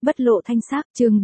Bất lộ thanh sắc, chương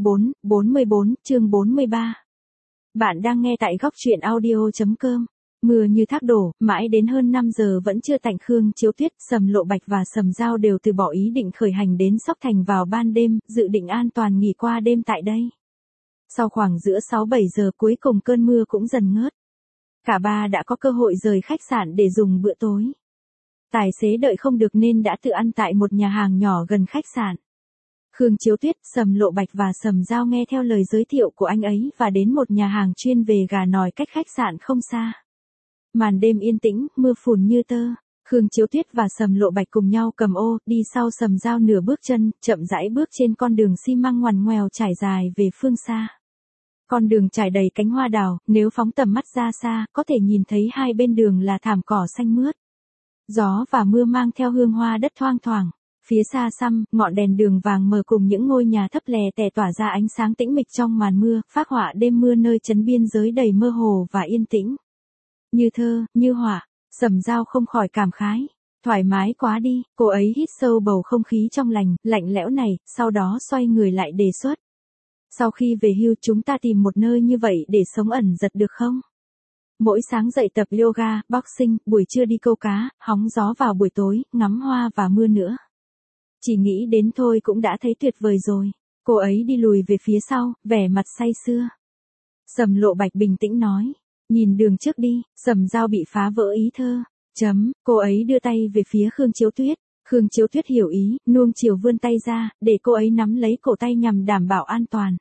44, chương 43. Bạn đang nghe tại góc truyện audio.com. Mưa như thác đổ, mãi đến hơn 5 giờ vẫn chưa tạnh. Khương Chiếu Tuyết, Sầm Lộ Bạch và Sầm Giao đều từ bỏ ý định khởi hành đến Sóc Thành vào ban đêm, dự định an toàn nghỉ qua đêm tại đây. Sau khoảng giữa 6-7 giờ cuối cùng cơn mưa cũng dần ngớt. Cả ba đã có cơ hội rời khách sạn để dùng bữa tối. Tài xế đợi không được nên đã tự ăn tại một nhà hàng nhỏ gần khách sạn. Khương Chiếu Tuyết, Sầm Lộ Bạch và Sầm Giao nghe theo lời giới thiệu của anh ấy và đến một nhà hàng chuyên về gà nòi cách khách sạn không xa. Màn đêm yên tĩnh, mưa phùn như tơ. Khương Chiếu Tuyết và Sầm Lộ Bạch cùng nhau cầm ô, đi sau Sầm Giao nửa bước chân, chậm rãi bước trên con đường xi măng ngoằn ngoèo trải dài về phương xa. Con đường trải đầy cánh hoa đào, nếu phóng tầm mắt ra xa, có thể nhìn thấy hai bên đường là thảm cỏ xanh mướt. Gió và mưa mang theo hương hoa đất thoang thoảng. Phía xa xăm, ngọn đèn đường vàng mờ cùng những ngôi nhà thấp lè tè tỏa ra ánh sáng tĩnh mịch trong màn mưa, phác họa đêm mưa nơi trấn biên giới đầy mơ hồ và yên tĩnh. Như thơ, như họa, Sầm Giao không khỏi cảm khái. Thoải mái quá đi, cô ấy hít sâu bầu không khí trong lành, lạnh lẽo này, sau đó xoay người lại đề xuất. Sau khi về hưu chúng ta tìm một nơi như vậy để sống ẩn giật được không? Mỗi sáng dậy tập yoga, boxing, buổi trưa đi câu cá, hóng gió vào buổi tối, ngắm hoa và mưa nữa. Chỉ nghĩ đến thôi cũng đã thấy tuyệt vời rồi. Cô ấy đi lùi về phía sau, vẻ mặt say sưa. Sầm Lộ Bạch bình tĩnh nói. Nhìn đường trước đi, Sầm Giao bị phá vỡ ý thơ. Cô ấy đưa tay về phía Khương Chiếu Tuyết. Khương Chiếu Tuyết hiểu ý, nuông chiều vươn tay ra, để cô ấy nắm lấy cổ tay nhằm đảm bảo an toàn.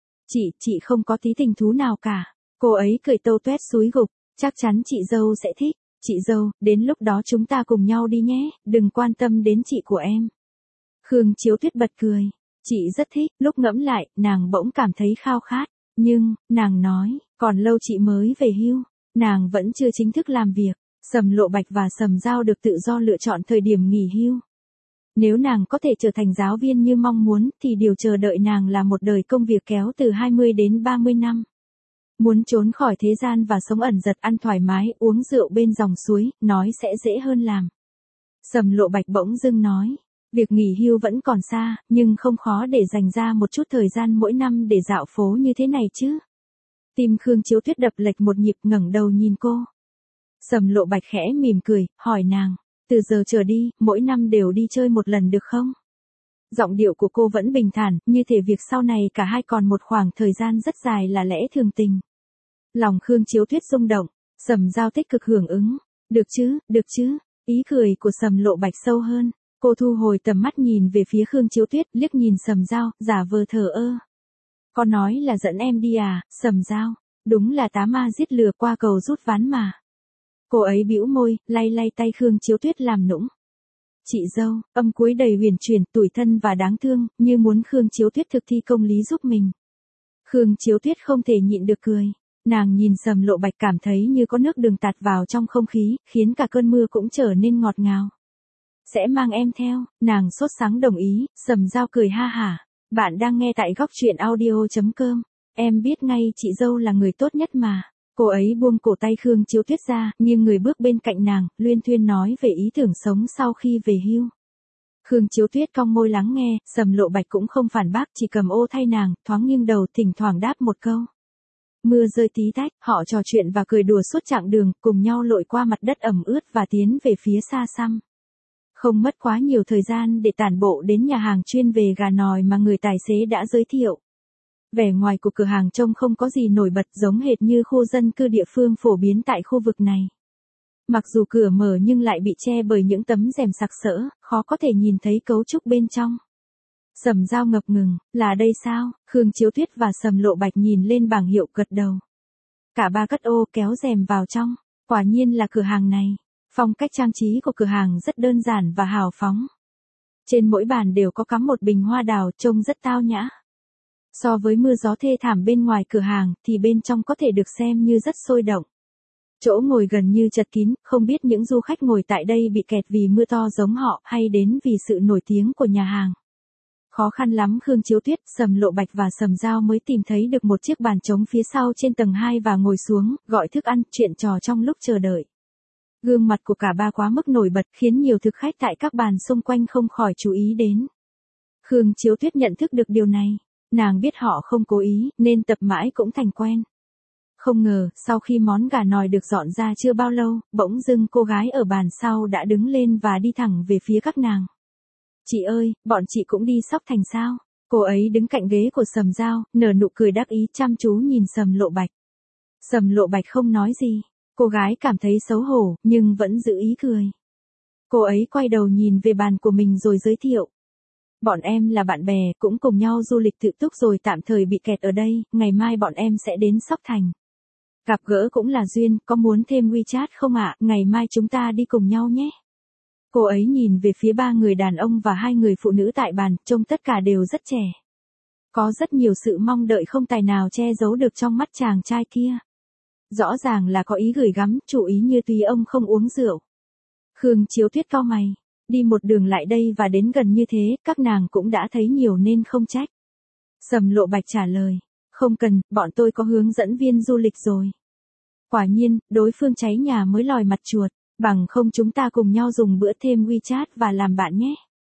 Chị không có tí tình thú nào cả. Cô ấy cười tâu tuét xúi gục. Chắc chắn chị dâu sẽ thích. Chị dâu, đến lúc đó chúng ta cùng nhau đi nhé, đừng quan tâm đến chị của em. Khương Chiếu Tuyết bật cười. Chị rất thích, lúc ngẫm lại, nàng bỗng cảm thấy khao khát. Nhưng, nàng nói, còn lâu chị mới về hưu. Nàng vẫn chưa chính thức làm việc. Sầm Lộ Bạch và Sầm Giao được tự do lựa chọn thời điểm nghỉ hưu. Nếu nàng có thể trở thành giáo viên như mong muốn, thì điều chờ đợi nàng là một đời công việc kéo từ 20 đến 30 năm. Muốn trốn khỏi thế gian và sống ẩn giật, ăn thoải mái, uống rượu bên dòng suối, nói sẽ dễ hơn làm. Sầm Lộ Bạch bỗng dưng nói. Việc nghỉ hưu vẫn còn xa, nhưng không khó để dành ra một chút thời gian mỗi năm để dạo phố như thế này chứ. Tim Khương Chiếu Tuyết đập lệch một nhịp, ngẩng đầu nhìn cô. Sầm Lộ Bạch khẽ mỉm cười, hỏi nàng, từ giờ trở đi, mỗi năm đều đi chơi một lần được không? Giọng điệu của cô vẫn bình thản, như thể việc sau này cả hai còn một khoảng thời gian rất dài là lẽ thường tình. Lòng Khương Chiếu Tuyết rung động, Sầm Giao tích cực hưởng ứng. Được chứ, ý cười của Sầm Lộ Bạch sâu hơn. Cô thu hồi tầm mắt nhìn về phía Khương Chiếu Tuyết, liếc nhìn Sầm Giao, giả vờ thờ ơ. Con nói là dẫn em đi à, Sầm Giao? Đúng là tá ma giết lừa qua cầu rút ván mà. Cô ấy bĩu môi, lay lay tay Khương Chiếu Tuyết làm nũng. Chị dâu, âm cuối đầy huyền chuyển, tủi thân và đáng thương, như muốn Khương Chiếu Tuyết thực thi công lý giúp mình. Khương Chiếu Tuyết không thể nhịn được cười. Nàng nhìn Sầm Lộ Bạch cảm thấy như có nước đường tạt vào trong không khí, khiến cả cơn mưa cũng trở nên ngọt ngào. Sẽ mang em theo, nàng sốt sắng đồng ý. Sầm Giao cười ha hả. Bạn đang nghe tại góc truyện audio.com. Em biết ngay chị dâu là người tốt nhất mà. Cô ấy buông cổ tay Khương Chiếu Tuyết ra, nghiêng người bước bên cạnh nàng, luyên thuyên nói về ý tưởng sống sau khi về hưu. Khương Chiếu Tuyết cong môi lắng nghe, Sầm Lộ Bạch cũng không phản bác, chỉ cầm ô thay nàng, thoáng nghiêng đầu, thỉnh thoảng đáp một câu. Mưa rơi tí tách, họ trò chuyện và cười đùa suốt chặng đường, cùng nhau lội qua mặt đất ẩm ướt và tiến về phía xa xăm. Không mất quá nhiều thời gian để tản bộ đến nhà hàng chuyên về gà nòi mà người tài xế đã giới thiệu. Vẻ ngoài của cửa hàng trông không có gì nổi bật, giống hệt như khu dân cư địa phương phổ biến tại khu vực này. Mặc dù cửa mở nhưng lại bị che bởi những tấm rèm sặc sỡ, khó có thể nhìn thấy cấu trúc bên trong. Sầm Giao ngập ngừng, là đây sao? Khương Chiếu Tuyết và Sầm Lộ Bạch nhìn lên bảng hiệu gật đầu. Cả ba cất ô kéo rèm vào trong, quả nhiên là cửa hàng này. Phong cách trang trí của cửa hàng rất đơn giản và hào phóng. Trên mỗi bàn đều có cắm một bình hoa đào, trông rất tao nhã. So với mưa gió thê thảm bên ngoài cửa hàng, thì bên trong có thể được xem như rất sôi động. Chỗ ngồi gần như chật kín, không biết những du khách ngồi tại đây bị kẹt vì mưa to giống họ, hay đến vì sự nổi tiếng của nhà hàng. Khó khăn lắm Khương Chiếu Tuyết, Sầm Lộ Bạch và Sầm Giao mới tìm thấy được một chiếc bàn trống phía sau trên tầng 2 và ngồi xuống, gọi thức ăn, chuyện trò trong lúc chờ đợi. Gương mặt của cả ba quá mức nổi bật, khiến nhiều thực khách tại các bàn xung quanh không khỏi chú ý đến. Khương Chiếu Tuyết nhận thức được điều này. Nàng biết họ không cố ý, nên tập mãi cũng thành quen. Không ngờ, sau khi món gà nòi được dọn ra chưa bao lâu, bỗng dưng cô gái ở bàn sau đã đứng lên và đi thẳng về phía các nàng. Chị ơi, bọn chị cũng đi Sóc Thành sao? Cô ấy đứng cạnh ghế của Sầm Dao, nở nụ cười đắc ý chăm chú nhìn Sầm Lộ Bạch. Sầm Lộ Bạch không nói gì. Cô gái cảm thấy xấu hổ, nhưng vẫn giữ ý cười. Cô ấy quay đầu nhìn về bàn của mình rồi giới thiệu. Bọn em là bạn bè, cũng cùng nhau du lịch tự túc rồi tạm thời bị kẹt ở đây, ngày mai bọn em sẽ đến Sóc Thành. Gặp gỡ cũng là duyên, có muốn thêm WeChat không ạ? Ngày mai chúng ta đi cùng nhau nhé. Cô ấy nhìn về phía 3 người đàn ông và 2 người phụ nữ tại bàn, trông tất cả đều rất trẻ. Có rất nhiều sự mong đợi không tài nào che giấu được trong mắt chàng trai kia. Rõ ràng là có ý gửi gắm, chủ ý như tùy ông không uống rượu. Khương Chiếu Tuyết cau mày, đi một đường lại đây và đến gần như thế, các nàng cũng đã thấy nhiều nên không trách. Sầm Lộ Bạch trả lời, không cần, bọn tôi có hướng dẫn viên du lịch rồi. Quả nhiên, đối phương cháy nhà mới lòi mặt chuột, bằng không chúng ta cùng nhau dùng bữa thêm WeChat và làm bạn nhé.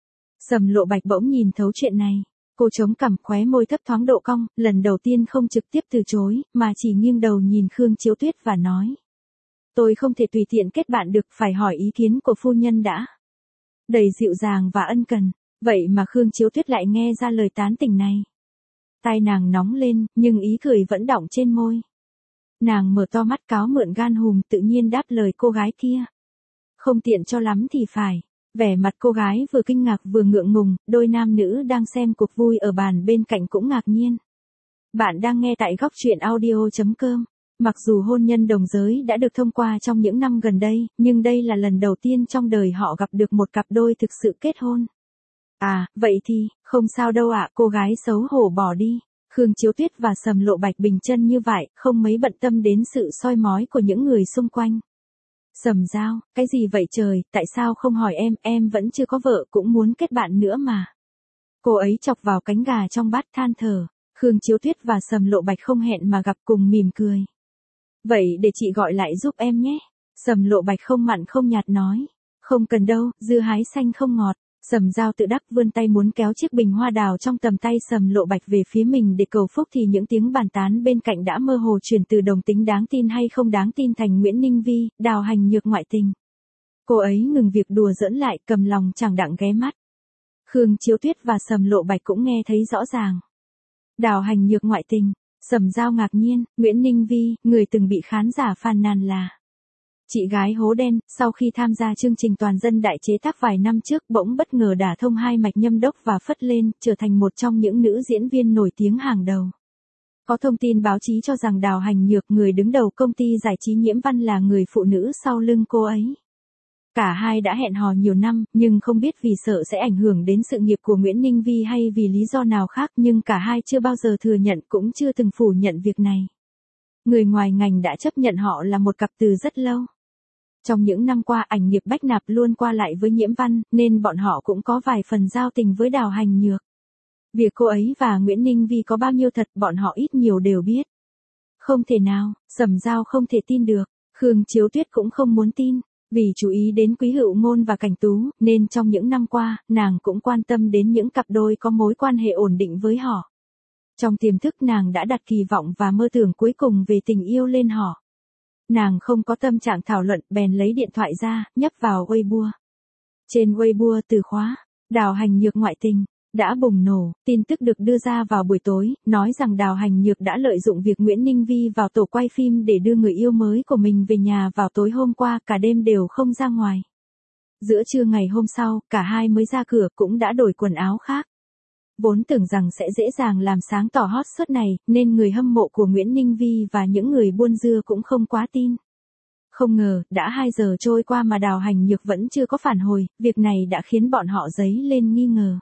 Sầm Lộ Bạch bỗng nhìn thấu chuyện này. Cô chống cằm, khóe môi thấp thoáng độ cong, lần đầu tiên không trực tiếp từ chối, mà chỉ nghiêng đầu nhìn Khương Chiếu Tuyết và nói. Tôi không thể tùy tiện kết bạn được, phải hỏi ý kiến của phu nhân đã. Đầy dịu dàng và ân cần, vậy mà Khương Chiếu Tuyết lại nghe ra lời tán tỉnh này. Tai nàng nóng lên, nhưng ý cười vẫn đọng trên môi. Nàng mở to mắt cáo mượn gan hùm tự nhiên đáp lời cô gái kia. Không tiện cho lắm thì phải. Vẻ mặt cô gái vừa kinh ngạc vừa ngượng ngùng, đôi nam nữ đang xem cuộc vui ở bàn bên cạnh cũng ngạc nhiên. Bạn đang nghe tại góc truyện audio.com. Mặc dù hôn nhân đồng giới đã được thông qua trong những năm gần đây, nhưng đây là lần đầu tiên trong đời họ gặp được một cặp đôi thực sự kết hôn. À, vậy thì, không sao đâu ạ, cô gái xấu hổ bỏ đi. Khương Chiếu Tuyết và Sầm Lộ Bạch bình chân như vậy, không mấy bận tâm đến sự soi mói của những người xung quanh. Sầm Dao, cái gì vậy trời, tại sao không hỏi em vẫn chưa có vợ cũng muốn kết bạn nữa mà. Cô ấy chọc vào cánh gà trong bát than thở. Khương Chiếu Tuyết và Sầm Lộ Bạch không hẹn mà gặp cùng mỉm cười. Vậy để chị gọi lại giúp em nhé. Sầm Lộ Bạch không mặn không nhạt nói. Không cần đâu, dưa hái xanh không ngọt. Sầm Dao tự đắc vươn tay muốn kéo chiếc bình hoa đào trong tầm tay Sầm Lộ Bạch về phía mình để cầu phúc thì những tiếng bàn tán bên cạnh đã mơ hồ chuyển từ đồng tính đáng tin hay không đáng tin thành Nguyễn Ninh Vi, Đào Hành Nhược ngoại tình. Cô ấy ngừng việc đùa giỡn lại, cầm lòng chẳng đặng ghé mắt. Khương Chiếu Tuyết và Sầm Lộ Bạch cũng nghe thấy rõ ràng. Đào Hành Nhược ngoại tình. Sầm Dao ngạc nhiên, Nguyễn Ninh Vi, người từng bị khán giả phàn nàn là chị gái hố đen, sau khi tham gia chương trình toàn dân đại chế tác vài năm trước bỗng bất ngờ đả thông hai mạch nhâm đốc và phất lên, trở thành một trong những nữ diễn viên nổi tiếng hàng đầu. Có thông tin báo chí cho rằng Đào Hành Nhược, người đứng đầu công ty giải trí Nhiễm Văn, là người phụ nữ sau lưng cô ấy. Cả hai đã hẹn hò nhiều năm, nhưng không biết vì sợ sẽ ảnh hưởng đến sự nghiệp của Nguyễn Ninh Vi hay vì lý do nào khác, nhưng cả hai chưa bao giờ thừa nhận cũng chưa từng phủ nhận việc này. Người ngoài ngành đã chấp nhận họ là một cặp từ rất lâu. Trong những năm qua ảnh nghiệp Bách Nạp luôn qua lại với Nhiễm Văn, nên bọn họ cũng có vài phần giao tình với Đào Hành Nhược. Việc cô ấy và Nguyễn Ninh Vi có bao nhiêu thật bọn họ ít nhiều đều biết. Không thể nào, Sầm Dao không thể tin được, Khương Chiếu Tuyết cũng không muốn tin. Vì chú ý đến Quý Hữu Ngôn và Cảnh Tú, nên trong những năm qua, nàng cũng quan tâm đến những cặp đôi có mối quan hệ ổn định với họ. Trong tiềm thức nàng đã đặt kỳ vọng và mơ tưởng cuối cùng về tình yêu lên họ. Nàng không có tâm trạng thảo luận, bèn lấy điện thoại ra, nhấp vào Weibo. Trên Weibo từ khóa, Đào Hành Nhược ngoại tình, đã bùng nổ. Tin tức được đưa ra vào buổi tối, nói rằng Đào Hành Nhược đã lợi dụng việc Nguyễn Ninh Vi vào tổ quay phim để đưa người yêu mới của mình về nhà vào tối hôm qua, cả đêm đều không ra ngoài. Giữa trưa ngày hôm sau, cả hai mới ra cửa cũng đã đổi quần áo khác. Vốn tưởng rằng sẽ dễ dàng làm sáng tỏ hot suất này, nên người hâm mộ của Nguyễn Ninh Vi và những người buôn dưa cũng không quá tin. Không ngờ, đã 2 giờ trôi qua mà Đào Hành Nhược vẫn chưa có phản hồi, việc này đã khiến bọn họ dấy lên nghi ngờ.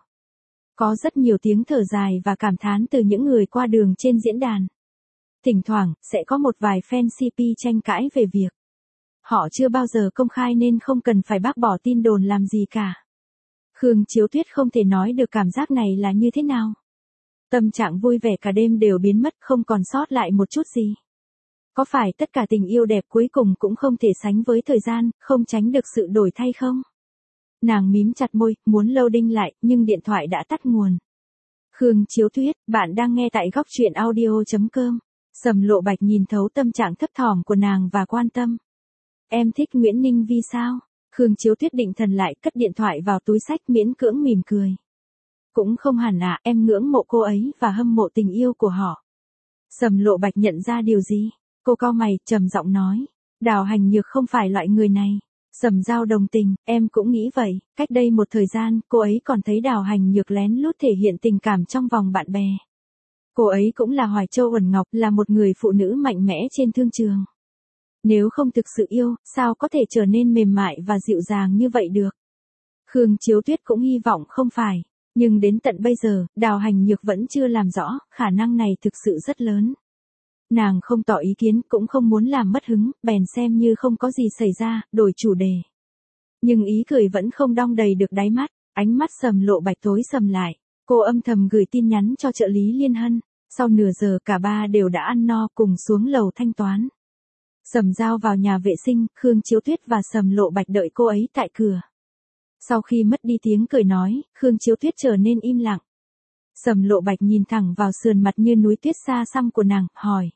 Có rất nhiều tiếng thở dài và cảm thán từ những người qua đường trên diễn đàn. Thỉnh thoảng, sẽ có một vài fan CP tranh cãi về việc họ chưa bao giờ công khai nên không cần phải bác bỏ tin đồn làm gì cả. Khương Chiếu Tuyết không thể nói được cảm giác này là như thế nào. Tâm trạng vui vẻ cả đêm đều biến mất, không còn sót lại một chút gì. Có phải tất cả tình yêu đẹp cuối cùng cũng không thể sánh với thời gian, không tránh được sự đổi thay không? Nàng mím chặt môi, muốn loading lại, nhưng điện thoại đã tắt nguồn. Khương Chiếu Tuyết, bạn đang nghe tại góc truyện audio.com. Sầm Lộ Bạch nhìn thấu tâm trạng thấp thỏm của nàng và quan tâm. Em thích Nguyễn Ninh Vi sao? Khương Chiếu Tuyết định thần lại, cất điện thoại vào túi xách, miễn cưỡng mỉm cười. Cũng không hẳn à, em ngưỡng mộ cô ấy và hâm mộ tình yêu của họ. Sầm Lộ Bạch nhận ra điều gì? Cô cau mày, trầm giọng nói. Đào Hành Nhược không phải loại người này. Sầm Giao đồng tình, em cũng nghĩ vậy, cách đây một thời gian, cô ấy còn thấy Đào Hành Nhược lén lút thể hiện tình cảm trong vòng bạn bè. Cô ấy cũng là Hoài Châu Uẩn Ngọc, là một người phụ nữ mạnh mẽ trên thương trường. Nếu không thực sự yêu, sao có thể trở nên mềm mại và dịu dàng như vậy được? Khương Chiếu Tuyết cũng hy vọng không phải, nhưng đến tận bây giờ, Đào Hành Nhược vẫn chưa làm rõ, khả năng này thực sự rất lớn. Nàng không tỏ ý kiến, cũng không muốn làm mất hứng, bèn xem như không có gì xảy ra, đổi chủ đề. Nhưng ý cười vẫn không đong đầy được đáy mắt, ánh mắt Sầm Lộ Bạch tối sầm lại. Cô âm thầm gửi tin nhắn cho trợ lý Liên Hân, sau nửa giờ cả ba đều đã ăn no cùng xuống lầu thanh toán. Sầm Giao vào nhà vệ sinh, Khương Chiếu Tuyết và Sầm Lộ Bạch đợi cô ấy tại cửa. Sau khi mất đi tiếng cười nói, Khương Chiếu Tuyết trở nên im lặng. Sầm Lộ Bạch nhìn thẳng vào sườn mặt như núi tuyết xa xăm của nàng, hỏi.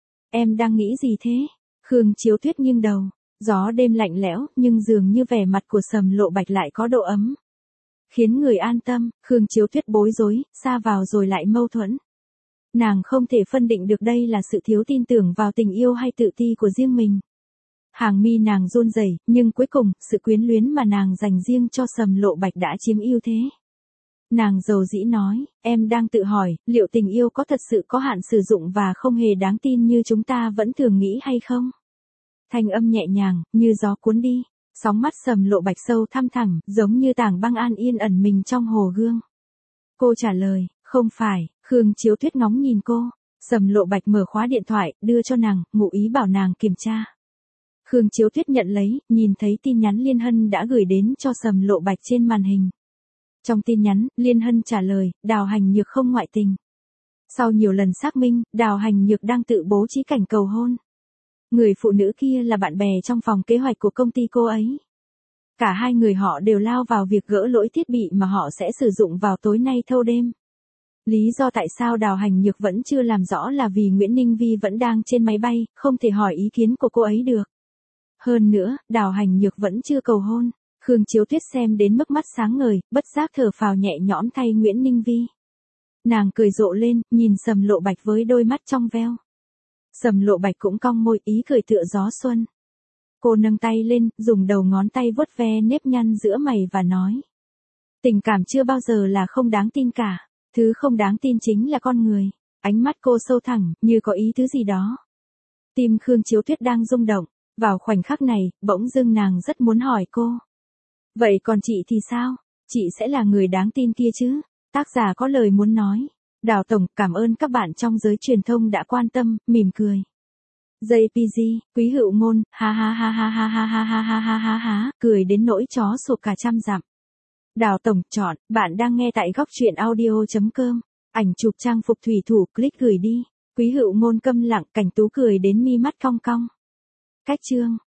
Em đang nghĩ gì thế? Khương Chiếu Tuyết nghiêng đầu, gió đêm lạnh lẽo, nhưng dường như vẻ mặt của Sầm Lộ Bạch lại có độ ấm. Khiến người an tâm, Khương Chiếu Tuyết bối rối, xa vào rồi lại mâu thuẫn. Nàng không thể phân định được đây là sự thiếu tin tưởng vào tình yêu hay tự ti của riêng mình. Hàng mi nàng run rẩy, nhưng cuối cùng, sự quyến luyến mà nàng dành riêng cho Sầm Lộ Bạch đã chiếm ưu thế. Nàng dầu dĩ nói, em đang tự hỏi, liệu tình yêu có thật sự có hạn sử dụng và không hề đáng tin như chúng ta vẫn thường nghĩ hay không? Thanh âm nhẹ nhàng, như gió cuốn đi, sóng mắt Sầm Lộ Bạch sâu thăm thẳm, giống như tảng băng an yên ẩn mình trong hồ gương. Cô trả lời, không phải. Khương Chiếu Tuyết ngóng nhìn cô. Sầm Lộ Bạch mở khóa điện thoại, đưa cho nàng, ngụ ý bảo nàng kiểm tra. Khương Chiếu Tuyết nhận lấy, nhìn thấy tin nhắn Liên Hân đã gửi đến cho Sầm Lộ Bạch trên màn hình. Trong tin nhắn, Liên Hân trả lời, Đào Hành Nhược không ngoại tình. Sau nhiều lần xác minh, Đào Hành Nhược đang tự bố trí cảnh cầu hôn. Người phụ nữ kia là bạn bè trong phòng kế hoạch của công ty cô ấy. Cả hai người họ đều lao vào việc gỡ lỗi thiết bị mà họ sẽ sử dụng vào tối nay thâu đêm. Lý do tại sao Đào Hành Nhược vẫn chưa làm rõ là vì Nguyễn Ninh Vi vẫn đang trên máy bay, không thể hỏi ý kiến của cô ấy được. Hơn nữa, Đào Hành Nhược vẫn chưa cầu hôn. Khương Chiếu Tuyết xem đến mức mắt sáng ngời, bất giác thở phào nhẹ nhõm thay Nguyễn Ninh Vi. Nàng cười rộ lên, nhìn Sầm Lộ Bạch với đôi mắt trong veo. Sầm Lộ Bạch cũng cong môi, ý cười tựa gió xuân. Cô nâng tay lên, dùng đầu ngón tay vuốt ve nếp nhăn giữa mày và nói. Tình cảm chưa bao giờ là không đáng tin cả. Thứ không đáng tin chính là con người. Ánh mắt cô sâu thẳm, như có ý thứ gì đó. Tim Khương Chiếu Tuyết đang rung động. Vào khoảnh khắc này, bỗng dưng nàng rất muốn hỏi cô. Vậy còn chị thì sao? Chị sẽ là người đáng tin kia chứ? Tác giả có lời muốn nói. Đào Tổng, cảm ơn các bạn trong giới truyền thông đã quan tâm, mỉm cười. JPG, Quý Hữu Ngôn, ha ha ha ha ha ha ha ha ha ha ha ha, cười đến nỗi chó sụp cả trăm dặm. Đào Tổng, chọn, bạn đang nghe tại góc truyện audio.com. Ảnh chụp trang phục thủy thủ, click gửi đi. Quý Hữu Ngôn câm lặng, Cảnh Tú cười đến mi mắt cong cong. Cách chương.